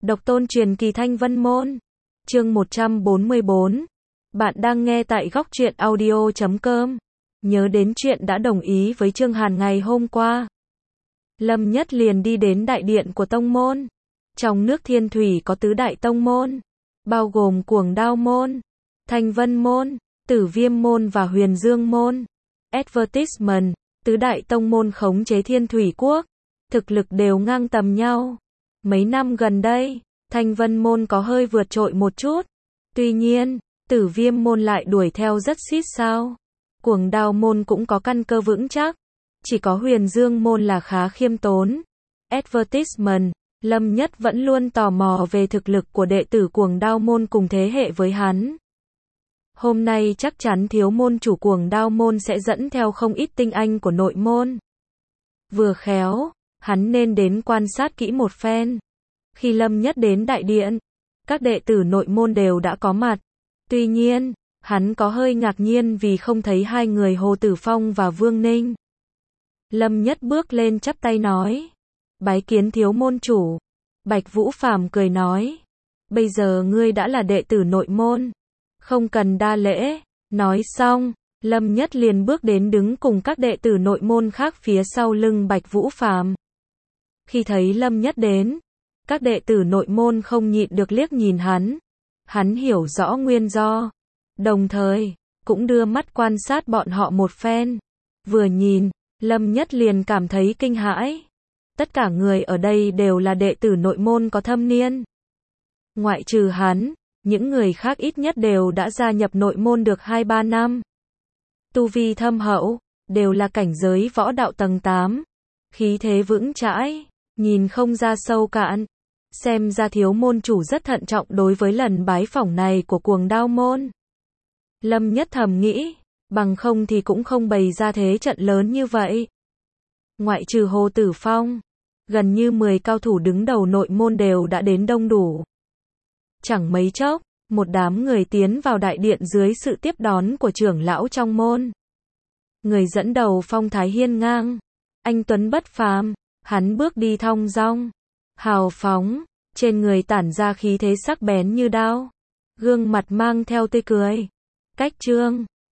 Độc tôn truyền kỳ Thanh Vân Môn. Chương 144. Bạn đang nghe tại góc truyện audio.com. Nhớ đến chuyện đã đồng ý với Trương Hàn ngày hôm qua. Lâm Nhất liền đi đến đại điện của tông môn. Trong nước Thiên Thủy có tứ đại tông môn, bao gồm Cuồng Đao Môn, Thanh Vân Môn, Tử Viêm Môn và Huyền Dương Môn. Advertisement, tứ đại tông môn khống chế Thiên Thủy Quốc, thực lực đều ngang tầm nhau. Mấy năm gần đây, Thanh Vân Môn có hơi vượt trội một chút. Tuy nhiên, Tử Viêm Môn lại đuổi theo rất xít sao. Cuồng Đao Môn cũng có căn cơ vững chắc. Chỉ có Huyền Dương Môn là khá khiêm tốn. Advertisement, Lâm Nhất vẫn luôn tò mò về thực lực của đệ tử Cuồng Đao Môn cùng thế hệ với hắn. Hôm nay chắc chắn thiếu môn chủ Cuồng Đao Môn sẽ dẫn theo không ít tinh anh của nội môn. Vừa khéo, hắn nên đến quan sát kỹ một phen. Khi Lâm Nhất đến đại điện, các đệ tử nội môn đều đã có mặt. Tuy nhiên, hắn có hơi ngạc nhiên vì không thấy hai người Hồ Tử Phong và Vương Ninh. Lâm Nhất bước lên chắp tay nói: "Bái kiến thiếu môn chủ." Bạch Vũ Phàm cười nói: "Bây giờ ngươi đã là đệ tử nội môn, không cần đa lễ." Nói xong, Lâm Nhất liền bước đến đứng cùng các đệ tử nội môn khác phía sau lưng Bạch Vũ Phàm. Khi thấy Lâm Nhất đến, các đệ tử nội môn không nhịn được liếc nhìn hắn. Hắn hiểu rõ nguyên do, đồng thời cũng đưa mắt quan sát bọn họ một phen. Vừa nhìn, Lâm Nhất liền cảm thấy kinh hãi. Tất cả người ở đây đều là đệ tử nội môn có thâm niên. Ngoại trừ hắn, những người khác ít nhất đều đã gia nhập nội môn được 2-3 năm. Tu vi thâm hậu, đều là cảnh giới võ đạo tầng 8. Khí thế vững chãi, nhìn không ra sâu cạn. Xem ra thiếu môn chủ rất thận trọng đối với lần bái phỏng này của Cuồng Đao Môn. Lâm Nhất thầm nghĩ, bằng không thì cũng không bày ra thế trận lớn như vậy. Ngoại trừ Hồ Tử Phong, gần như 10 cao thủ đứng đầu nội môn đều đã đến đông đủ. Chẳng mấy chốc, một đám người tiến vào đại điện dưới sự tiếp đón của trưởng lão trong môn. Người dẫn đầu phong thái hiên ngang, anh tuấn bất phàm, hắn bước đi thong dong, hào phóng, trên người tản ra khí thế sắc bén như đao, gương mặt mang theo tươi cười. Cách Trương